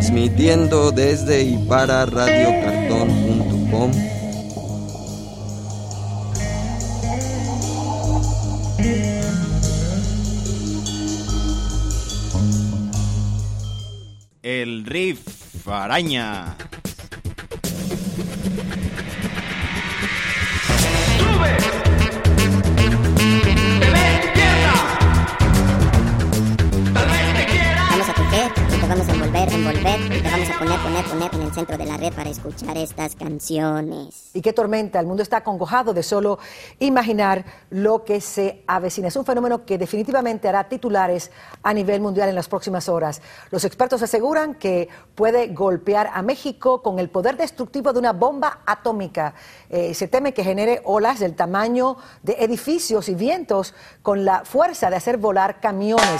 transmitiendo desde y para radiocartón.com. El Riff Araña. ¡Sube! ¡Te despierta! ¡Tal vez te quiera! Vamos a coger y te vamos a envolver y te vamos a poner en el centro de la red para escuchar estas canciones. Y qué tormenta, el mundo está acongojado de solo imaginar lo que se avecina. Es un fenómeno que definitivamente hará titulares a nivel mundial en las próximas horas. Los expertos aseguran que puede golpear a México con el poder destructivo de una bomba atómica. Se teme que genere olas del tamaño de edificios y vientos con la fuerza de hacer volar camiones.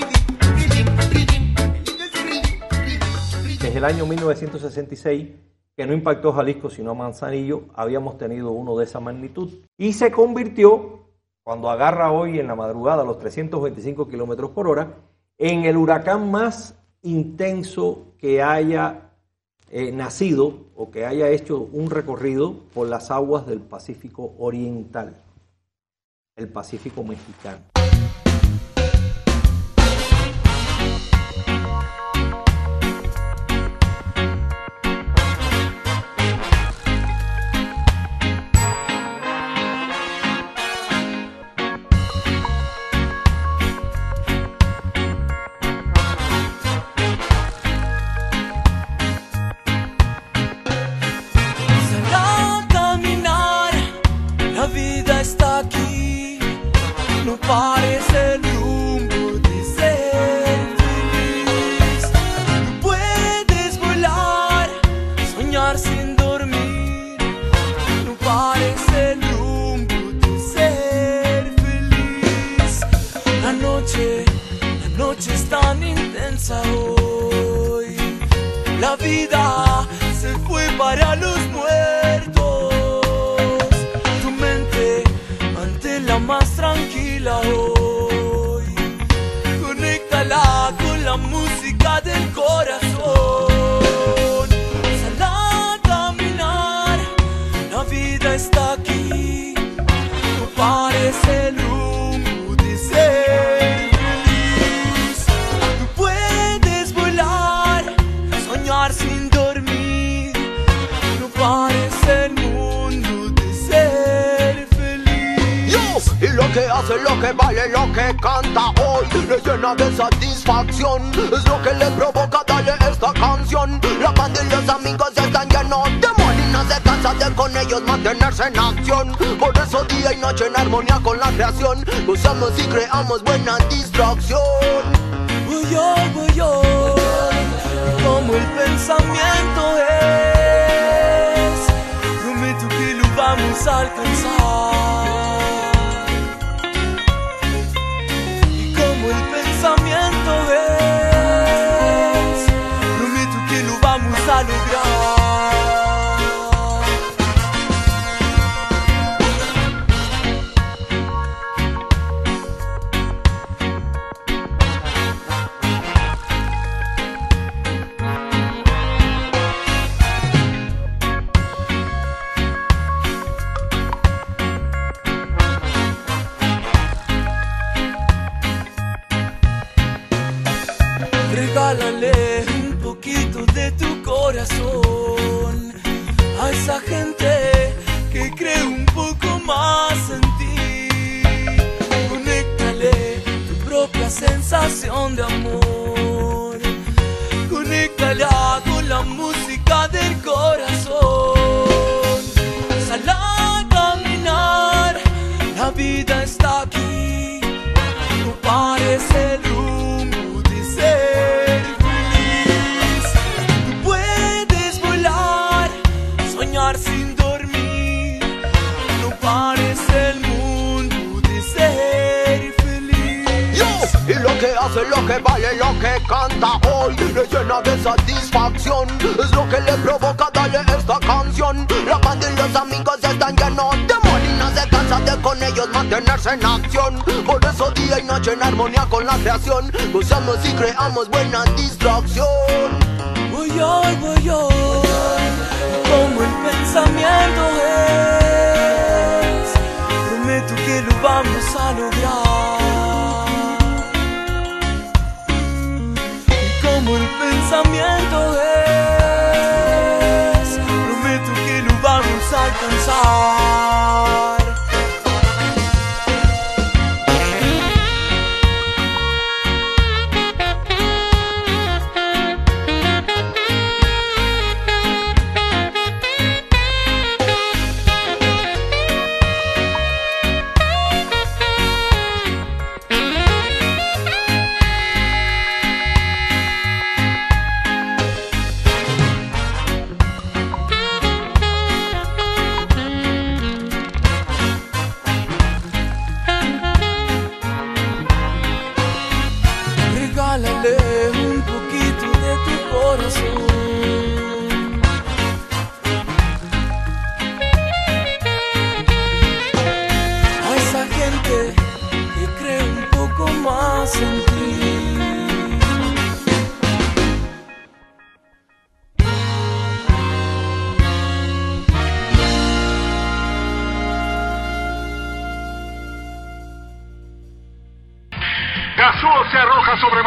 Desde el año 1966, que no impactó Jalisco sino a Manzanillo, habíamos tenido uno de esa magnitud. Y se convirtió, cuando agarra hoy en la madrugada los 325 kilómetros por hora, en el huracán más intenso que haya nacido o que haya hecho un recorrido por las aguas del Pacífico Oriental, el Pacífico Mexicano. Parece el rumbo de ser feliz. No puedes volar, soñar sin dormir. No parece el rumbo de ser feliz. La noche es tan intensa hoy. La vida se fue para los muertos. Tu mente manténla más tranquila hoy, conéctala con la música del corazón. Sal a caminar, la vida está aquí. No parece el rumbo de ser feliz. No puedes volar, soñar sin dormir. No parece el mundo de ser feliz. Y lo que hace, lo que vale, lo que canta hoy le llena de satisfacción. Es lo que le provoca darle esta canción. La banda y los amigos están llenos de amor y no se cansa de con ellos mantenerse en acción. Por eso día y noche en armonía con la creación gozamos y creamos buena distracción. Voy yo, como el pensamiento es. Prometo que lo vamos a alcanzar. Prometo que lo vamos a lograr. Regálale un poquito de tu corazón a esa gente que cree un poco más en ti. Conéctale tu propia sensación de amor. Conéctala con la música del corazón. Sal a caminar, la vida está aquí. No parece el rumbo de ser feliz. Tú puedes volar, soñar sin dormir. No parece el mundo de ser feliz. Y lo que hace, lo que vale, lo que canta hoy le llena de satisfacción. Es lo que le provoca darle esta canción. La banda y los amigos están llenos de amor y no se cansa de con ellos mantenerse en acción. Por eso día y noche en armonía con la creación gozamos y creamos buena distracción. Voy yo, como el pensamiento es. Prometo que lo vamos a lograr. Como el pensamiento es, prometo que lo vamos a alcanzar.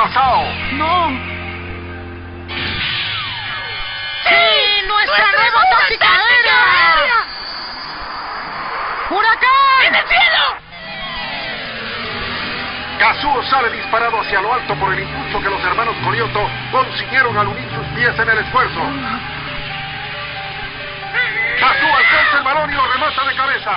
pasado? No. ¡Sí! ¡Nuestra nueva táctica aérea! ¡Huracán! ¡En el cielo! Kazuo sale disparado hacia lo alto por el impulso que los hermanos Corioto consiguieron al unir sus pies en el esfuerzo. Kazuo alcanza el balón y lo remata de cabeza.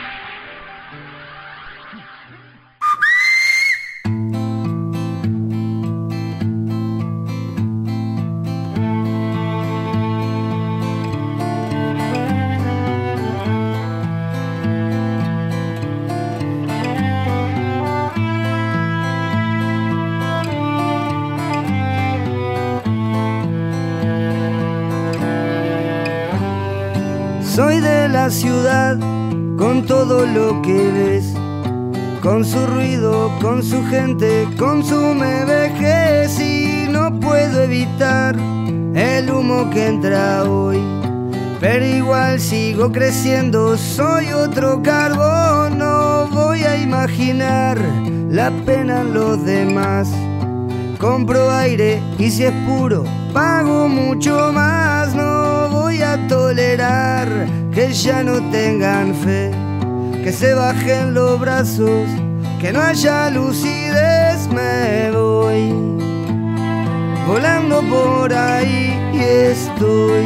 Soy de la ciudad, con todo lo que ves, con su ruido, con su gente, consume vejez y no puedo evitar el humo que entra hoy. Pero igual sigo creciendo, soy otro carbón, no voy a imaginar la pena en los demás. Compro aire y si es puro, pago mucho más. No voy a tolerar que ya no tengan fe, que se bajen los brazos, que no haya lucidez. Me voy volando por ahí y estoy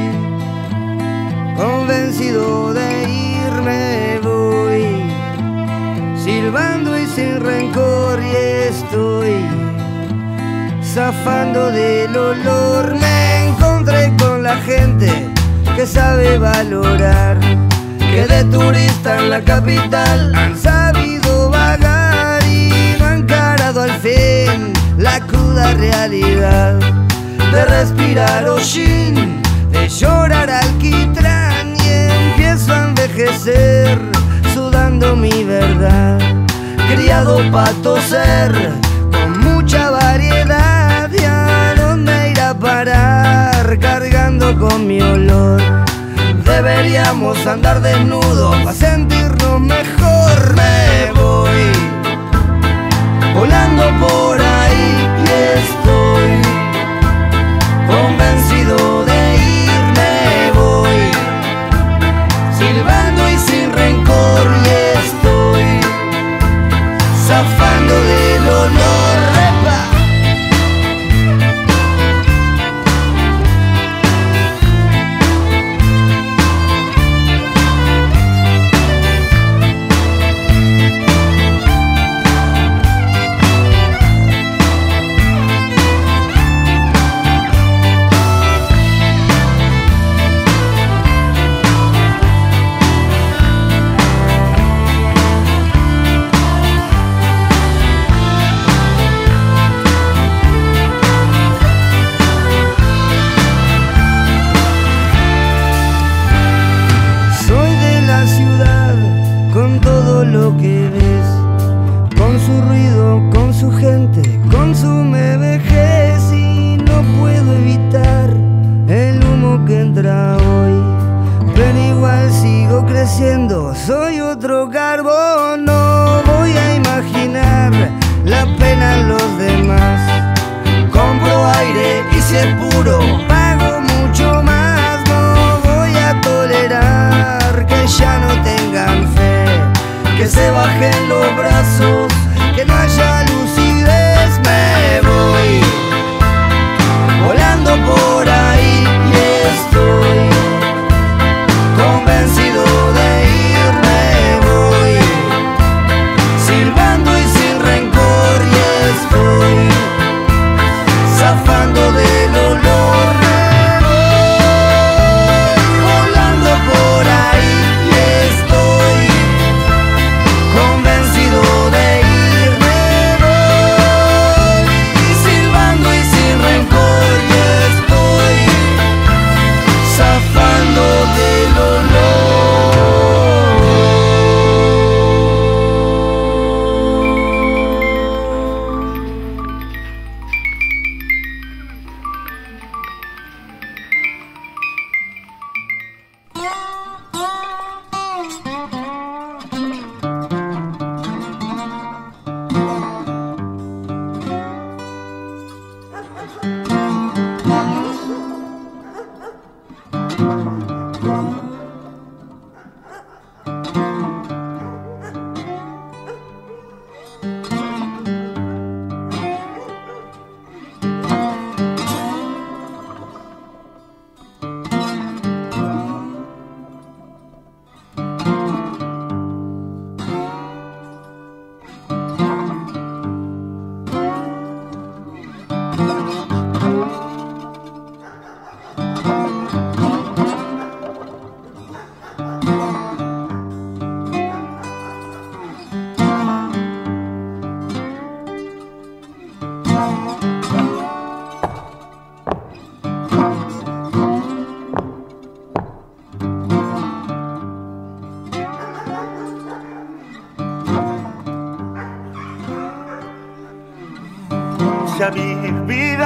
convencido de irme. Voy silbando y sin rencor y estoy zafando del olor. Me encontré con la gente que sabe valorar, que de turista en la capital han sabido vagar y no han encarado al fin la cruda realidad de respirar hollín, de llorar alquitrán y empiezo a envejecer sudando mi verdad, criado pa' toser con mucha variedad. ¿Y a dónde ir a parar cargando con mi olor? Deberíamos andar desnudos para sentirnos mejor. Me voy volando por ahí y estoy convencido de irme. Voy silbando y sin rencor y estoy zafando del olor. Lo que ves, con su ruido, con su gente, consume vejez y no puedo evitar el humo que entra hoy. Pero igual sigo creciendo, soy otro carbón, no voy a imaginar la pena en los demás. Compro aire y si es puro, pago mucho más. No voy a tolerar que ya no tengan fe, que se bajen los brazos, que no haya lucidez. Me voy volando por ahí y estoy convencido de irme. Voy silbando y sin rencor y estoy zafando del olor.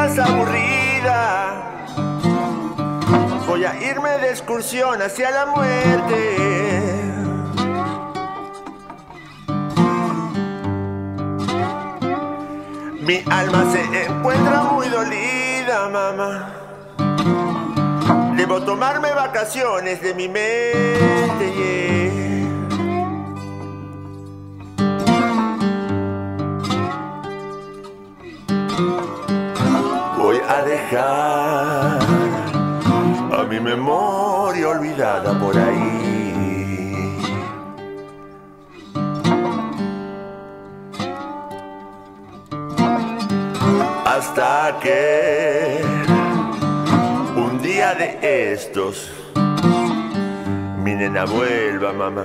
estás aburrida, voy a irme de excursión hacia la muerte. Mi alma se encuentra muy dolida, mamá. Debo tomarme vacaciones de mi mente, yeah. Voy a dejar a mi memoria olvidada por ahí. Hasta que un día de estos mi nena vuelva, mamá.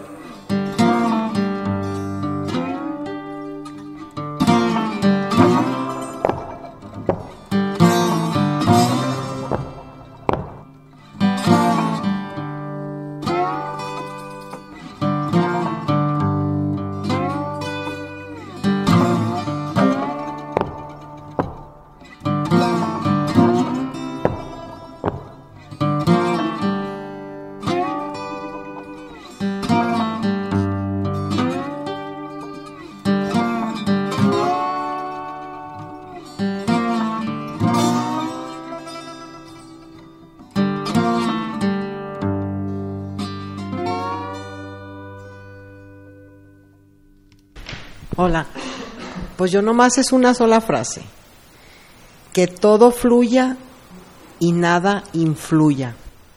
Hola, pues yo nomás es una sola frase: que todo fluya y nada influya.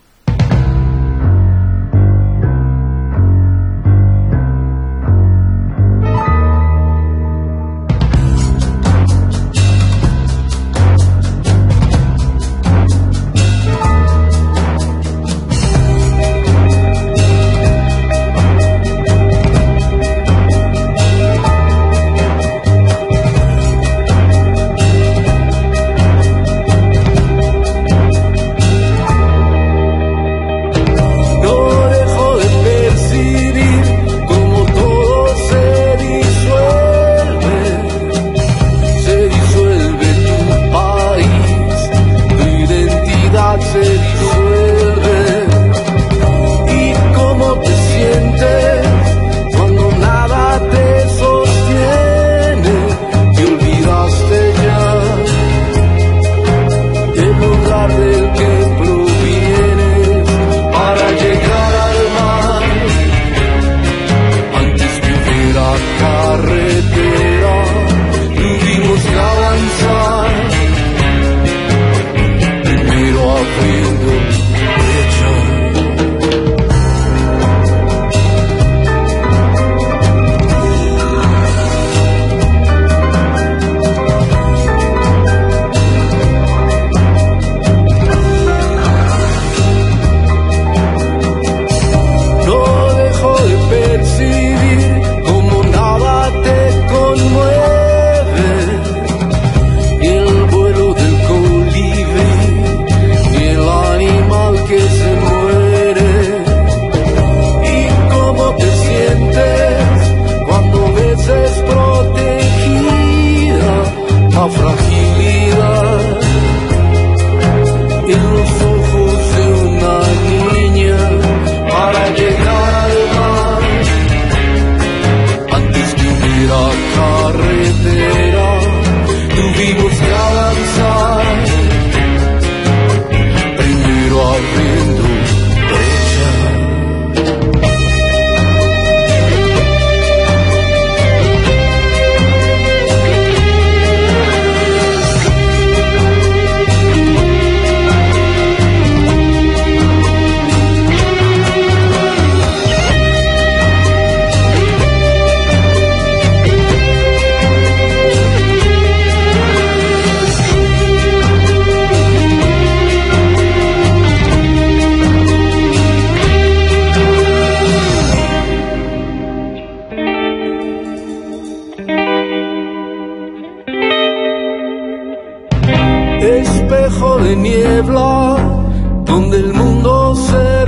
Espejo de niebla donde el mundo se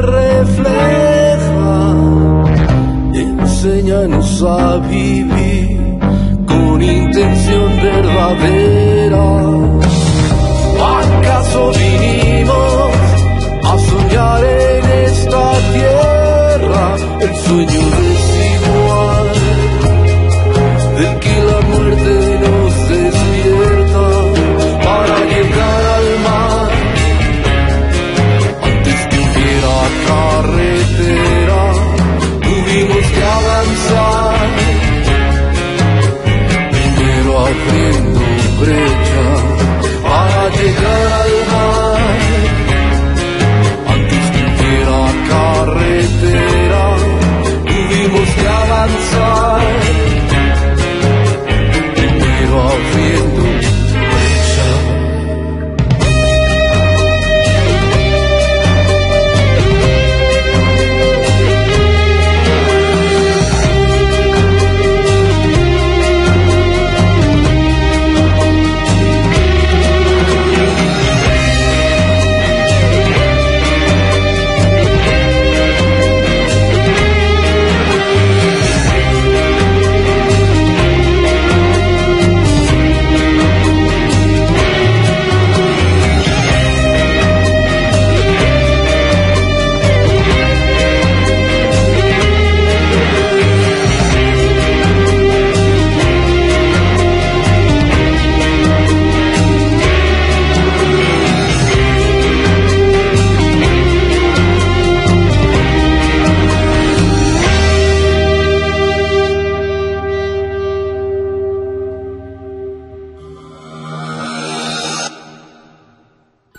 refleja, enséñanos a vivir con intención verdadera.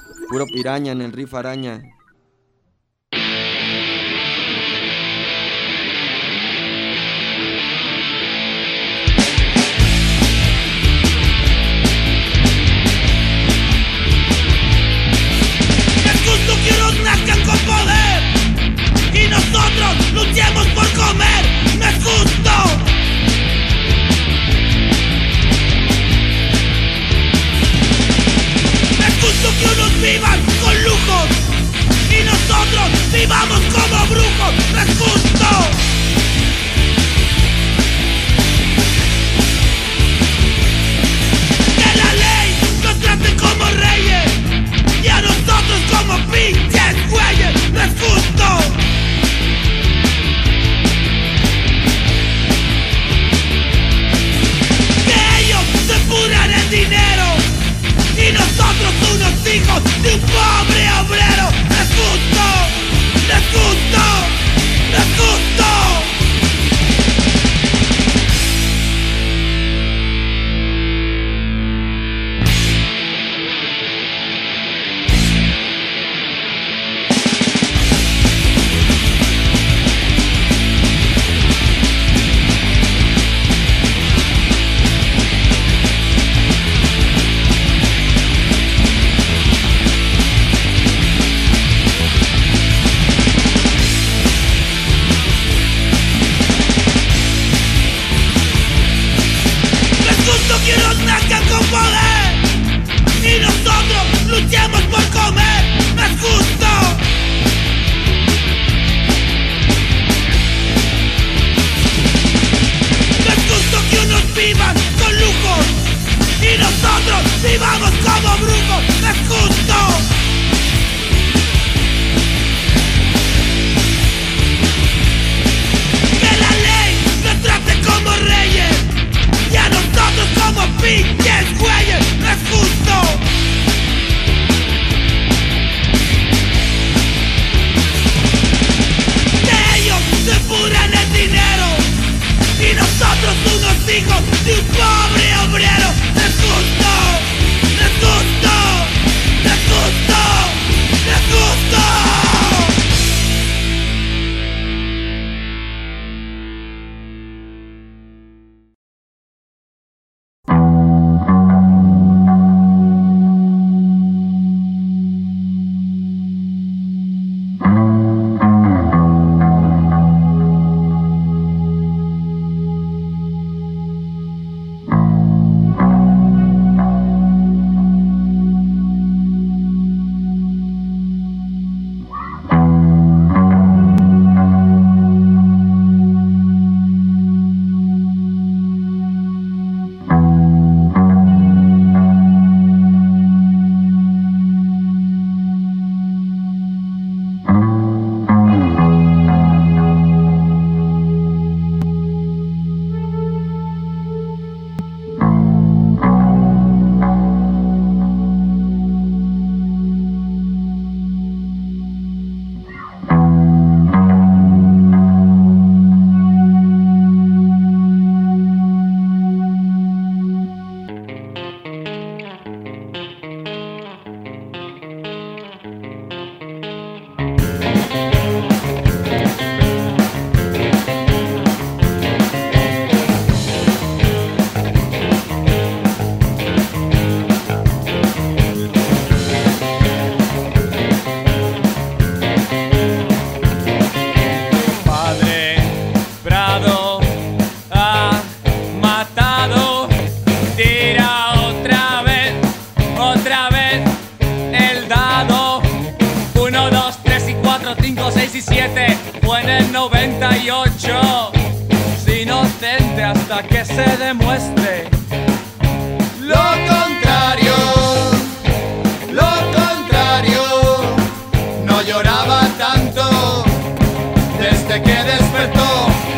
Puro piraña en el riff araña. Es justo que unos nazcan con poder y nosotros luchemos por comer. No es justo. Es justo que unos vivan con lujos y nosotros vivamos como brujos. No es justo. Que la ley nos trate como reyes y a nosotros como pinches güeyes. No es justo. Que ellos se pudran el dinero y nosotros unos hijos de un pobre obrero. No es justo. No es justo. No es justo. Que nos nazcan con poder y nosotros luchemos por comer. No es justo. No es justo que unos vivan con lujos y nosotros vivamos como brujos. No es justo. Que la ley nos trate como reyes y a nosotros como pinches güeyes. No es justo. Que ellos se pudran el dinero y nosotros unos hijos de un pobre obrero. No es justo. No es justo. No es justo. No es justo. Fue en el 98, sin inocente hasta que se demuestre lo contrario, no lloraba tanto desde que despertó.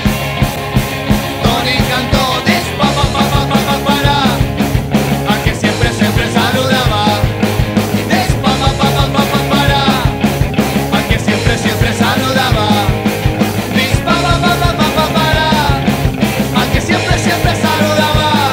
Tony cantó para, a que siempre saludaba. Para, a que siempre saludaba. Para, a que siempre saludaba.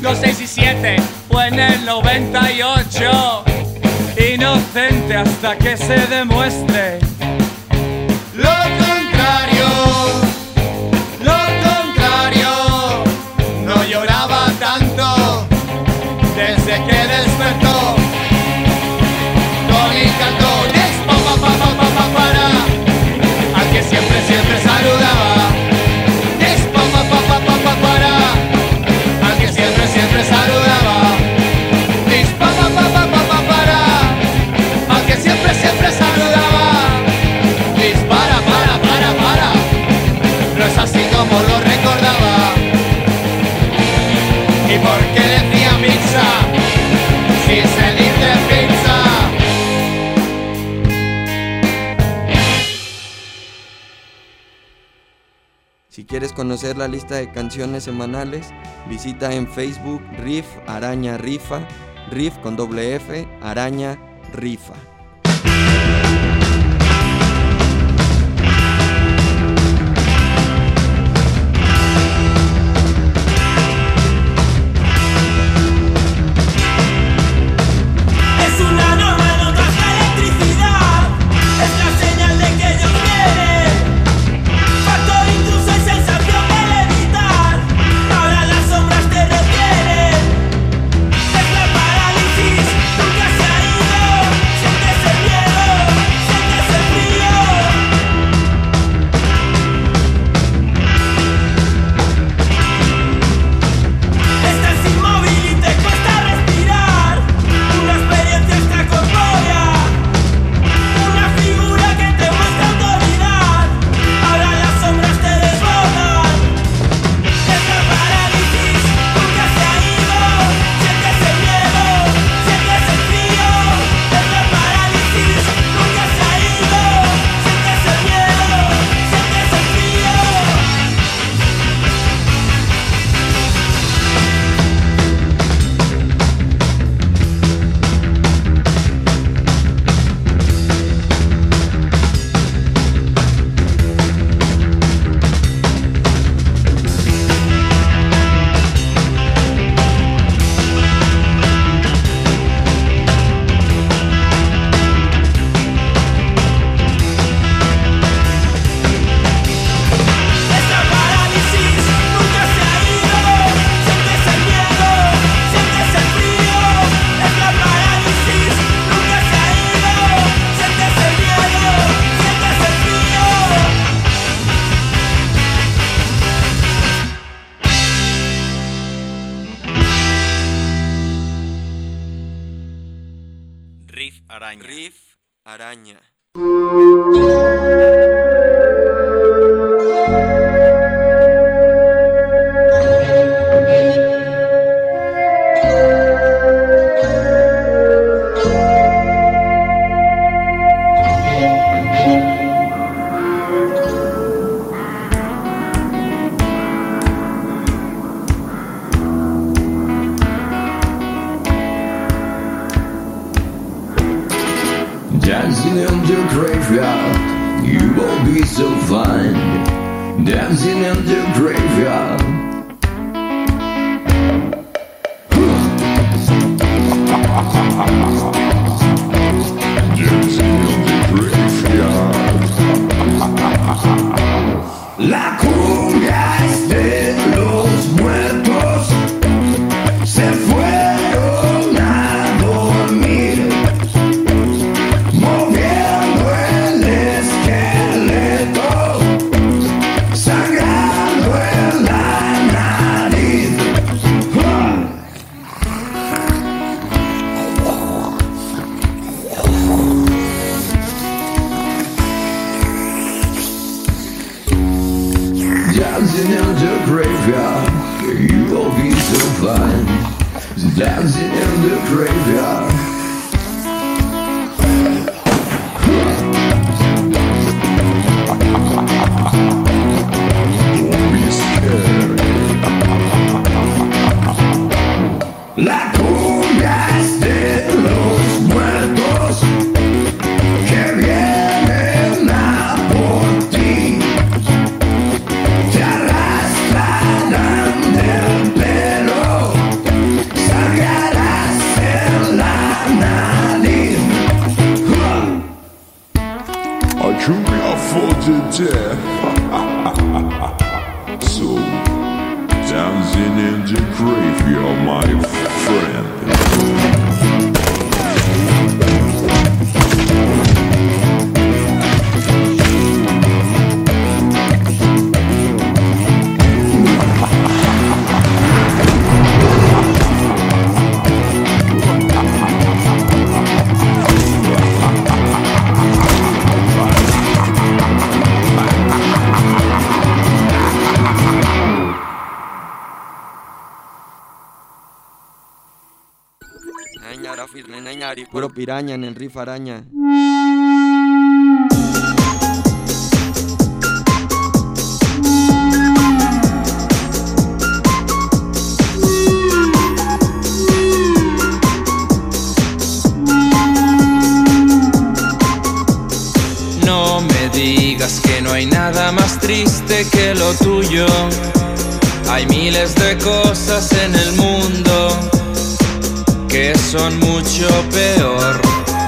Los 6 y 7 fue en el 98. Inocente hasta que se demuestre lo contrario. Lo contrario. No lloraba tanto desde que despertó. Tony cantó para al que siempre saludaba. Para al que siempre saludaba. Para al que siempre saludaba. Para. No es así como lo recordaba. ¿Y por qué decía pizza si se dice pizza? Si quieres conocer la lista de canciones semanales, visita en Facebook Riff Araña Rifa, Riff con doble F, Araña Rifa. Es una norma, no traje electricidad. Es la señal de que ellos vienen. Factor intruso y sensación elemental. Ahora las sombras te retienen. Es la parálisis, nunca se ha ido. Sientes el miedo, sientes el frío. Estás inmóvil y te cuesta respirar. Una experiencia extracorpórea. Una figura que te muestra autoridad. Ahora las sombras te desbordan. Es la parálisis, nunca se ha ido. Sientes el miedo, sientes el frío. Es la parálisis, nunca se ha ido. Sientes el miedo, sientes el frío. Es la parálisis, nunca se ha ido. Sientes el miedo, sientes el frío. Es la parálisis, nunca se ha ido. Sientes el miedo, sientes el frío. Riff Araña. Riff Araña. Dancing in the graveyard, you will be so fine. Dancing in the graveyard. Dancing in the graveyard. La cumbia es de los muertos, se fueron a dormir. Moviendo el esqueleto, sangrando en la nariz. Dancing in the graveyard, you will be so fine. Dancing in the graveyard. La cumbia es de los muertos que vienen a por ti. Te arrastrarán del pelo noche. So, dancing in the graveyard, my friend. Puro piraña en el riff araña. No me digas que no hay nada más triste que lo tuyo. Hay miles de cosas en el mundo que son mucho peor.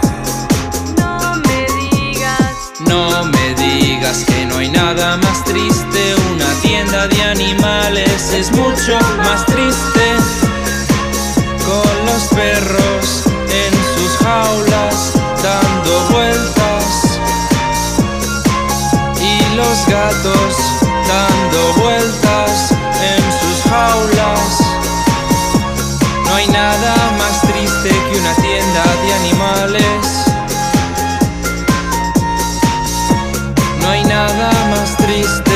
No me digas que no hay nada más triste. Una tienda de animales es mucho más triste. Con los perros en sus jaulas dando vueltas y los gatos dando vueltas en sus jaulas. No hay nada más triste que una tienda de animales. No hay nada más triste.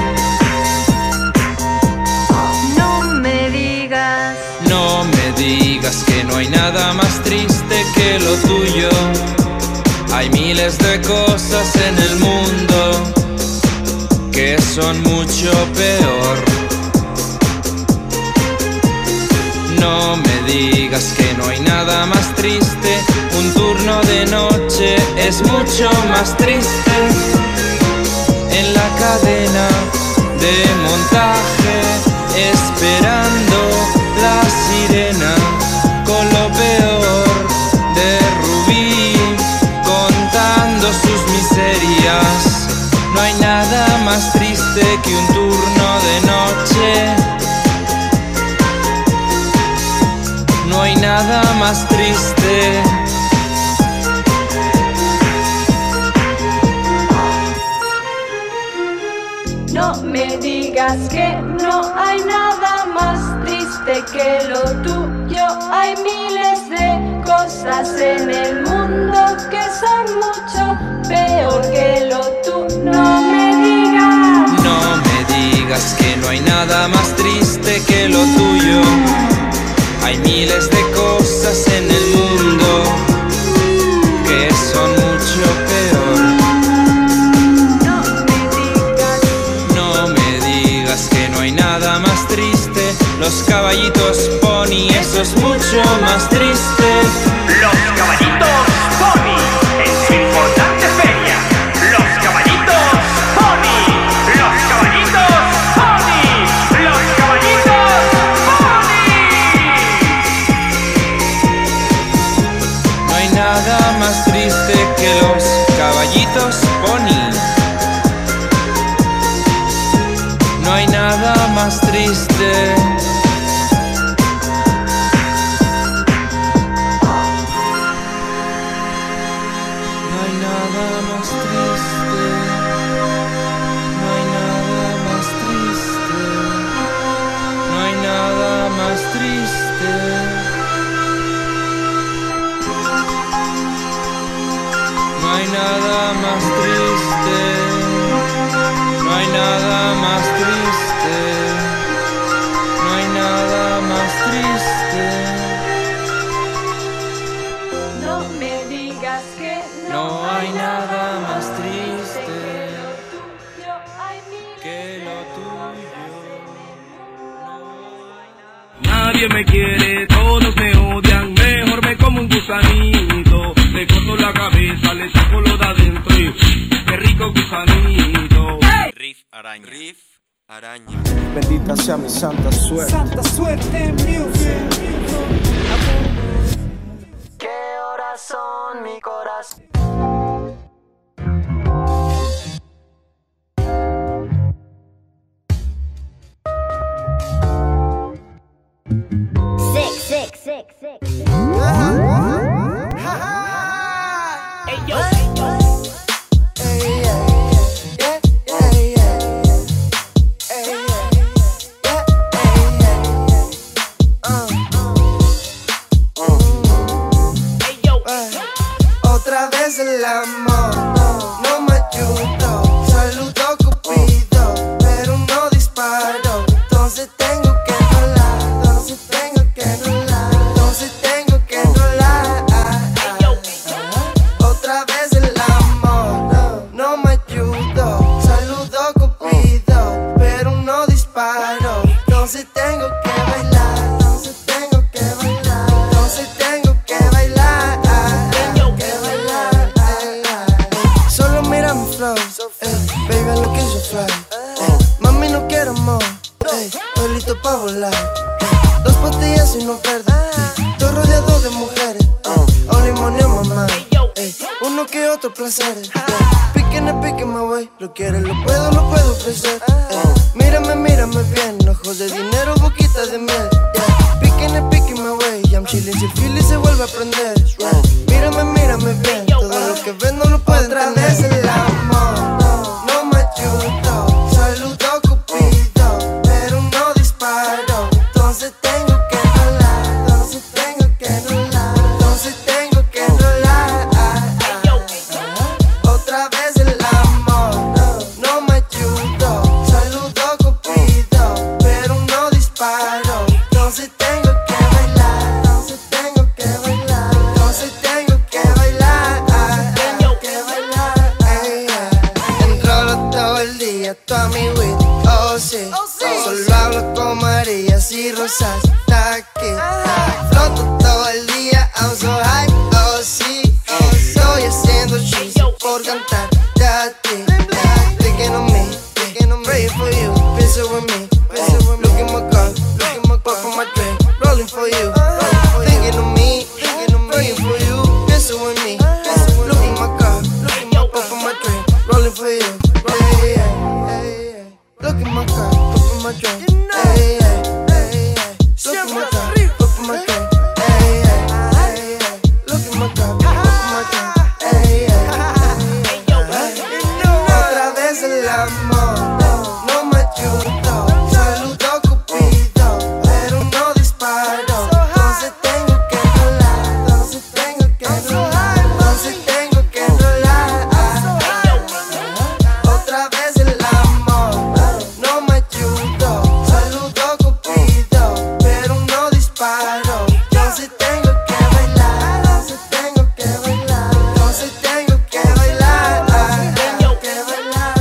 No me digas que no hay nada más triste que lo tuyo. Hay miles de cosas en el mundo que son mucho peor. No me digas que no hay nada más triste. Un turno de noche es mucho más triste. En la cadena de montaje, esperando la sirena, con lo peor de Rubí, contando sus miserias. No hay nada más triste que un turno de noche. No hay nada más triste. No me digas que no hay nada más triste que lo tuyo. Hay miles de cosas en el mundo que son mucho peor que lo tuyo. No me digas. No me digas que no hay nada más triste que lo tuyo. Hay miles de cosas en el mundo que son mucho peor. No me digas que no hay nada más triste. Los caballitos pony, eso es mucho más triste. Los caballitos pony en su importante feria. Los caballitos pony. Los caballitos pony. Los caballitos pony. No hay nada más triste que los caballitos pony. No hay nada más triste. No hay nada más triste. No hay nada más triste. No hay nada más triste. No hay nada más triste. No hay nada más triste. No hay nada más triste. No me digas que No hay nada más triste que lo tuyo. Nadie me quiere, todos me odian. Mejor me como un gusanito. Le corto la cabeza, le saco lo de adentro y qué rico gusanito. Riff araña. Riff araña. Bendita sea mi santa suerte. Santa suerte music. ¿Qué horas son mi corazón? Hey, yo. Otra vez el amor no me ayudó. Saludó Cupido, pero no disparó. Entonces tengo que enrolar, entonces tengo que enrolar, entonces tengo que enrolar. Otra vez el amor no me ayudó. Saludó Cupido, pero no disparó. Entonces tengo que bailar, entonces tengo que bailar, entonces tengo que bailar. Solo mira mi flow, baby, lo que yo fly. Mami, no quiero more, estoy listo pa' volar. Dos pastillas y no perder. Estoy rodeado de mujeres, only money on my mind. Uno que otro placeres. Picking my way. Lo quiere, lo puedo ofrecer. Mírame bien, ojos de dinero, boquita de miel. Picking my way. I'm chilling, si el feeling se vuelve a prender. Mírame bien, todo lo que ves no lo pueden tener. Otra vez el amor no me ayudó. Saludó Cupido, pero no disparó. Entonces tengo que enrolar, entonces tengo que enrolar, entonces tengo que enrolar. Otra vez el amor no me ayudó. Saludó Cupido, pero no disparó. Entonces tengo que bailar, entonces tengo que bailar, entonces tengo que bailar, tengo que bailar. Enrolo todo el día, toda mi weed, oh sí. Solo hablo con Marías y Rosas, está aquí. Floto todo el día, I'm so high, oh sí. Estoy haciendo cheese por cantarte a ti. Thinking on me, praying for you, pissing with me. Look in my car, pop on my drink, rolling for you. Thinking of me, praying for you, pissing with me. Look in my car, pop on my drink, rolling for you. Look in my car, pop on my drink. Look in my car, pop on my drink. Look in my car, pop on my drink. Otra vez el amor no me ayudó. Saludó Cupido, pero no disparó. Entonces tengo que enrolar, entonces tengo que enrolar, entonces tengo que enrolar. Otra vez el amor no me ayudó. Saludó Cupido, pero no disparó. Entonces tengo que bailar, entonces tengo que bailar, entonces tengo que bailar, tengo que bailar.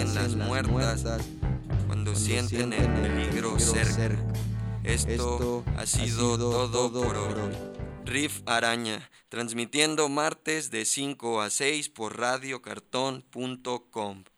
hacen las muertas cuando sienten el peligro cerca. Esto ha sido todo por hoy. Riff Araña, transmitiendo martes de 5 a 6 por radiocartón.com.